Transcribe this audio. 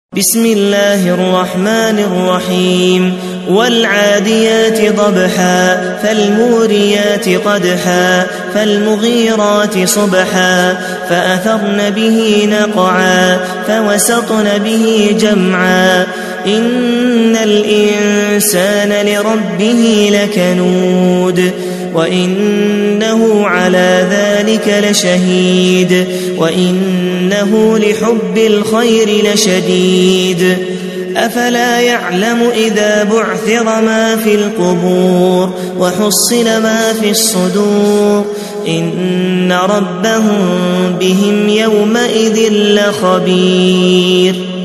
بسم الله الرحمن الرحيم والعاديات ضبحا فالموريات قدحا فالمغيرات صبحا فأثرن به نقعا فوسطن به جمعا إن الإنسان لربه لكنود وإنه على ذلك لشهيد وإنه لحب الخير لشديد أفلا يعلم إذا بعثر ما في القبور وحصل ما في الصدور إن ربهم بهم يومئذ لخبير.